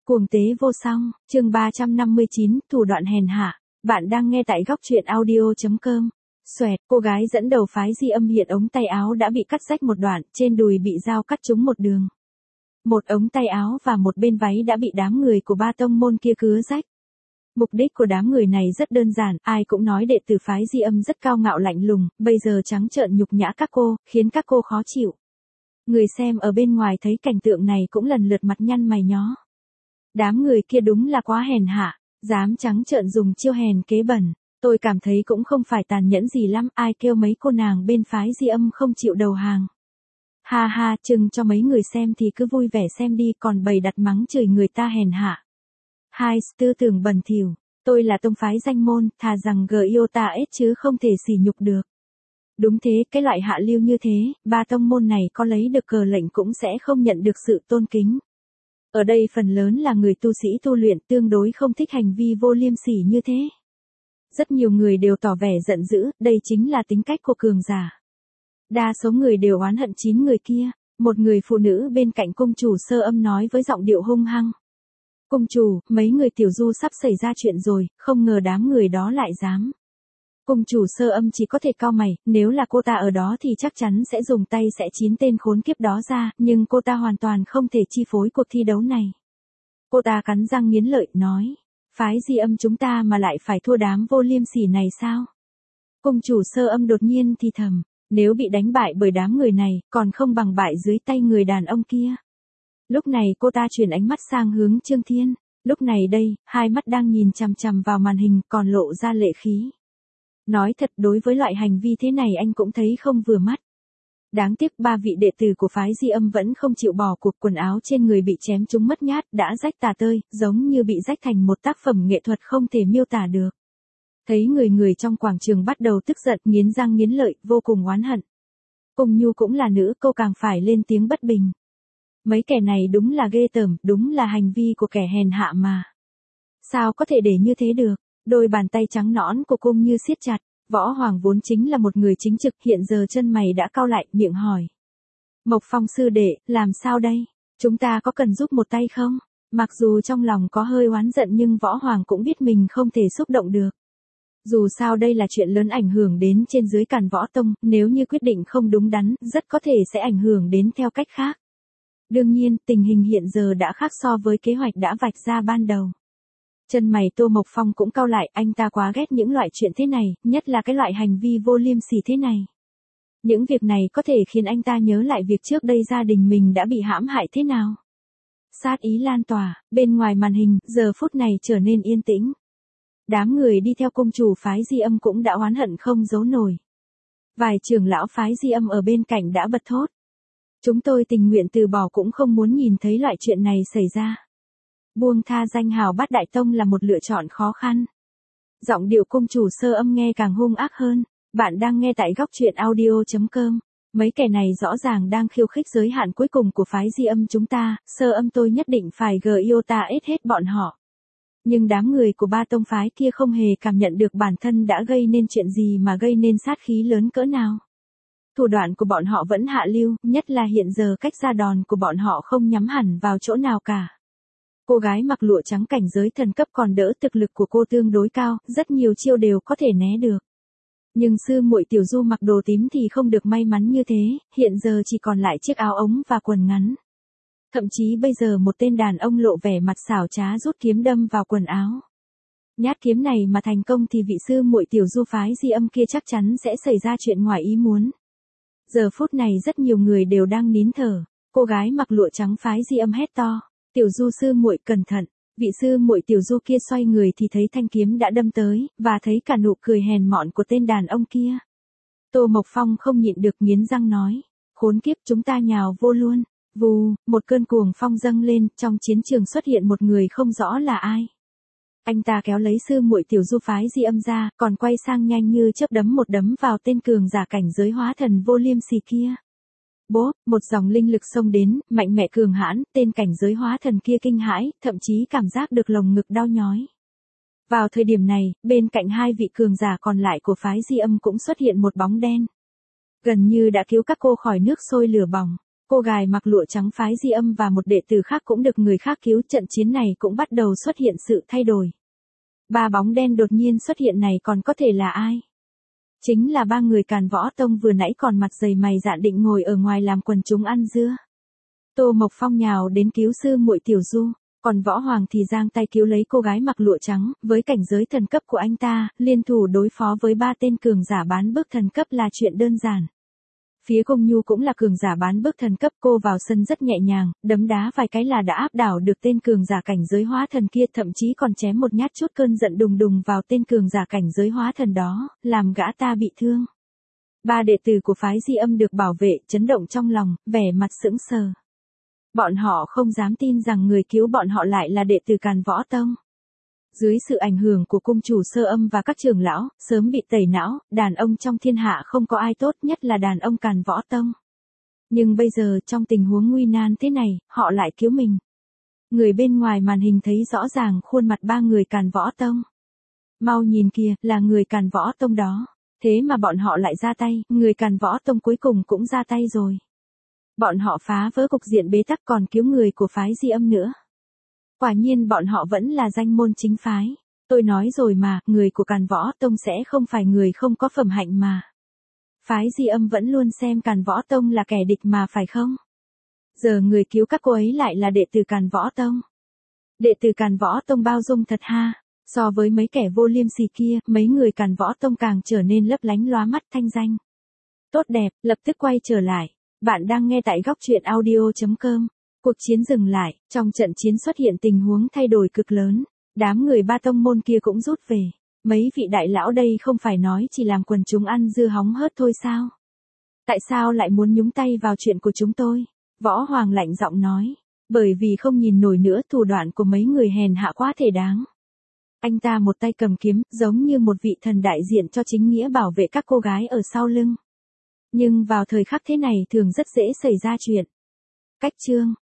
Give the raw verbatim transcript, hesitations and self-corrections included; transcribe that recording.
Cuồng tế vô song, chương ba trăm năm mươi chín, thủ đoạn hèn hạ. Bạn đang nghe tại góc truyện audio chấm com. Xoẹt, cô gái dẫn đầu phái Di Âm hiện ống tay áo đã bị cắt rách một đoạn, trên đùi bị dao cắt trúng một đường. Một ống tay áo và một bên váy đã bị đám người của ba tông môn kia cứa rách. Mục đích của đám người này rất đơn giản, ai cũng nói đệ tử phái Di Âm rất cao ngạo lạnh lùng, bây giờ trắng trợn nhục nhã các cô, khiến các cô khó chịu. Người xem ở bên ngoài thấy cảnh tượng này cũng lần lượt mặt nhăn mày nhó. Đám người kia đúng là quá hèn hạ, dám trắng trợn dùng chiêu hèn kế bẩn. Tôi cảm thấy cũng không phải tàn nhẫn gì lắm, ai kêu mấy cô nàng bên phái Di Âm không chịu đầu hàng. Ha ha, chừng cho mấy người xem thì cứ vui vẻ xem đi, còn bày đặt mắng chửi người ta hèn hạ. Hai, tư tưởng bẩn thỉu, tôi là tông phái danh môn, thà rằng gờ yêu ta ết chứ không thể sỉ nhục được. Đúng thế, cái loại hạ lưu như thế, ba tông môn này có lấy được cờ lệnh cũng sẽ không nhận được sự tôn kính. Ở đây phần lớn là người tu sĩ tu luyện tương đối không thích hành vi vô liêm sỉ như thế. Rất nhiều người đều tỏ vẻ giận dữ, đây chính là tính cách của cường giả. Đa số người đều oán hận chín người kia, một người phụ nữ bên cạnh cung chủ Sơ Âm nói với giọng điệu hung hăng. Cung chủ, mấy người tiểu du sắp xảy ra chuyện rồi, không ngờ đám người đó lại dám. Cung chủ Sơ Âm chỉ có thể cau mày, nếu là cô ta ở đó thì chắc chắn sẽ dùng tay sẽ chín tên khốn kiếp đó ra, nhưng cô ta hoàn toàn không thể chi phối cuộc thi đấu này. Cô ta cắn răng nghiến lợi, nói, phái Di Âm chúng ta mà lại phải thua đám vô liêm sỉ này sao? Cung chủ Sơ Âm đột nhiên thì thầm, nếu bị đánh bại bởi đám người này, còn không bằng bại dưới tay người đàn ông kia. Lúc này cô ta chuyển ánh mắt sang hướng Trương Thiên, lúc này đây, hai mắt đang nhìn chằm chằm vào màn hình còn lộ ra lệ khí. Nói thật, đối với loại hành vi thế này anh cũng thấy không vừa mắt. Đáng tiếc ba vị đệ tử của phái Di Âm vẫn không chịu bỏ cuộc, quần áo trên người bị chém trúng mất nhát, đã rách tả tơi, giống như bị rách thành một tác phẩm nghệ thuật không thể miêu tả được. Thấy người người trong quảng trường bắt đầu tức giận, nghiến răng nghiến lợi, vô cùng oán hận. Cung Nhu cũng là nữ, cô càng phải lên tiếng bất bình. Mấy kẻ này đúng là ghê tởm, đúng là hành vi của kẻ hèn hạ mà. Sao có thể để như thế được? Đôi bàn tay trắng nõn của Cung Như siết chặt. Võ Hoàng vốn chính là một người chính trực, hiện giờ chân mày đã cau lại, miệng hỏi. Mộc Phong sư đệ, làm sao đây? Chúng ta có cần giúp một tay không? Mặc dù trong lòng có hơi oán giận nhưng Võ Hoàng cũng biết mình không thể xúc động được. Dù sao đây là chuyện lớn ảnh hưởng đến trên dưới càn võ tông, nếu như quyết định không đúng đắn, rất có thể sẽ ảnh hưởng đến theo cách khác. Đương nhiên, tình hình hiện giờ đã khác so với kế hoạch đã vạch ra ban đầu. Chân mày Tô Mộc Phong cũng cau lại, anh ta quá ghét những loại chuyện thế này, nhất là cái loại hành vi vô liêm sỉ thế này. Những việc này có thể khiến anh ta nhớ lại việc trước đây gia đình mình đã bị hãm hại thế nào. Sát ý lan tỏa, bên ngoài màn hình, giờ phút này trở nên yên tĩnh. Đám người đi theo cung chủ phái Di Âm cũng đã oán hận không giấu nổi. Vài trưởng lão phái Di Âm ở bên cạnh đã bật thốt. Chúng tôi tình nguyện từ bỏ cũng không muốn nhìn thấy loại chuyện này xảy ra. Buông tha danh hào Bát Đại Tông là một lựa chọn khó khăn. Giọng điệu cung chủ Sơ Âm nghe càng hung ác hơn. Bạn đang nghe tại góc truyện audio chấm com. Mấy kẻ này rõ ràng đang khiêu khích giới hạn cuối cùng của phái Di Âm chúng ta, Sơ Âm tôi nhất định phải gờ yêu ta ết hết bọn họ. Nhưng đám người của ba tông phái kia không hề cảm nhận được bản thân đã gây nên chuyện gì mà gây nên sát khí lớn cỡ nào. Thủ đoạn của bọn họ vẫn hạ lưu, nhất là hiện giờ cách ra đòn của bọn họ không nhắm hẳn vào chỗ nào cả. Cô gái mặc lụa trắng cảnh giới thần cấp còn đỡ, thực lực của cô tương đối cao, rất nhiều chiêu đều có thể né được. Nhưng sư muội Tiểu Du mặc đồ tím thì không được may mắn như thế, hiện giờ chỉ còn lại chiếc áo ống và quần ngắn. Thậm chí bây giờ một tên đàn ông lộ vẻ mặt xảo trá rút kiếm đâm vào quần áo. Nhát kiếm này mà thành công thì vị sư muội Tiểu Du phái Di Âm kia chắc chắn sẽ xảy ra chuyện ngoài ý muốn. Giờ phút này rất nhiều người đều đang nín thở, cô gái mặc lụa trắng phái Di Âm hét to. Tiểu Du sư muội cẩn thận, vị sư muội Tiểu Du kia xoay người thì thấy thanh kiếm đã đâm tới, và thấy cả nụ cười hèn mọn của tên đàn ông kia. Tô Mộc Phong không nhịn được nghiến răng nói, khốn kiếp, chúng ta nhào vô luôn. Vù, một cơn cuồng phong dâng lên, trong chiến trường xuất hiện một người không rõ là ai. Anh ta kéo lấy sư muội Tiểu Du phái Di Âm ra, còn quay sang nhanh như chớp đấm một đấm vào tên cường giả cảnh giới hóa thần vô liêm sỉ kia. Bố, một dòng linh lực xông đến, mạnh mẽ cường hãn, tên cảnh giới hóa thần kia kinh hãi, thậm chí cảm giác được lồng ngực đau nhói. Vào thời điểm này, bên cạnh hai vị cường giả còn lại của phái Di Âm cũng xuất hiện một bóng đen. Gần như đã cứu các cô khỏi nước sôi lửa bỏng. Cô gái mặc lụa trắng phái Di Âm và một đệ tử khác cũng được người khác cứu, trận chiến này cũng bắt đầu xuất hiện sự thay đổi. Ba bóng đen đột nhiên xuất hiện này còn có thể là ai? Chính là ba người Càn Võ Tông vừa nãy còn mặt dày mày dạn định ngồi ở ngoài làm quần chúng ăn dưa. Tô Mộc Phong nhào đến cứu sư muội Tiểu Du, còn Võ Hoàng thì giang tay cứu lấy cô gái mặc lụa trắng, với cảnh giới thần cấp của anh ta, liên thủ đối phó với ba tên cường giả bán bước thần cấp là chuyện đơn giản. Phía Công Nhu cũng là cường giả bán bước thần cấp, cô vào sân rất nhẹ nhàng, đấm đá vài cái là đã áp đảo được tên cường giả cảnh giới hóa thần kia, thậm chí còn chém một nhát chút cơn giận đùng đùng vào tên cường giả cảnh giới hóa thần đó, làm gã ta bị thương. Ba đệ tử của phái Di Âm được bảo vệ, chấn động trong lòng, vẻ mặt sững sờ. Bọn họ không dám tin rằng người cứu bọn họ lại là đệ tử Càn Võ Tông. Dưới sự ảnh hưởng của cung chủ Sơ Âm và các trưởng lão, sớm bị tẩy não, đàn ông trong thiên hạ không có ai tốt, nhất là đàn ông Càn Võ Tông. Nhưng bây giờ trong tình huống nguy nan thế này, họ lại cứu mình. Người bên ngoài màn hình thấy rõ ràng khuôn mặt ba người Càn Võ Tông. Mau nhìn kìa, là người Càn Võ Tông đó. Thế mà bọn họ lại ra tay, người Càn Võ Tông cuối cùng cũng ra tay rồi. Bọn họ phá vỡ cục diện bế tắc còn cứu người của phái Di Âm nữa. Quả nhiên bọn họ vẫn là danh môn chính phái. Tôi nói rồi mà, người của Càn Võ Tông sẽ không phải người không có phẩm hạnh mà. Phái Di Âm vẫn luôn xem Càn Võ Tông là kẻ địch mà phải không? Giờ người cứu các cô ấy lại là đệ tử Càn Võ Tông. Đệ tử Càn Võ Tông bao dung thật ha. So với mấy kẻ vô liêm sỉ kia, mấy người Càn Võ Tông càng trở nên lấp lánh lóa mắt thanh danh. Tốt đẹp, lập tức quay trở lại. Bạn đang nghe tại góc truyện audio chấm com. Cuộc chiến dừng lại, trong trận chiến xuất hiện tình huống thay đổi cực lớn. Đám người ba tông môn kia cũng rút về. Mấy vị đại lão đây không phải nói chỉ làm quần chúng ăn dưa hóng hớt thôi sao? Tại sao lại muốn nhúng tay vào chuyện của chúng tôi? Võ Hoàng lạnh giọng nói. Bởi vì không nhìn nổi nữa thủ đoạn của mấy người hèn hạ quá thể đáng. Anh ta một tay cầm kiếm, giống như một vị thần đại diện cho chính nghĩa bảo vệ các cô gái ở sau lưng. Nhưng vào thời khắc thế này thường rất dễ xảy ra chuyện. Cách chương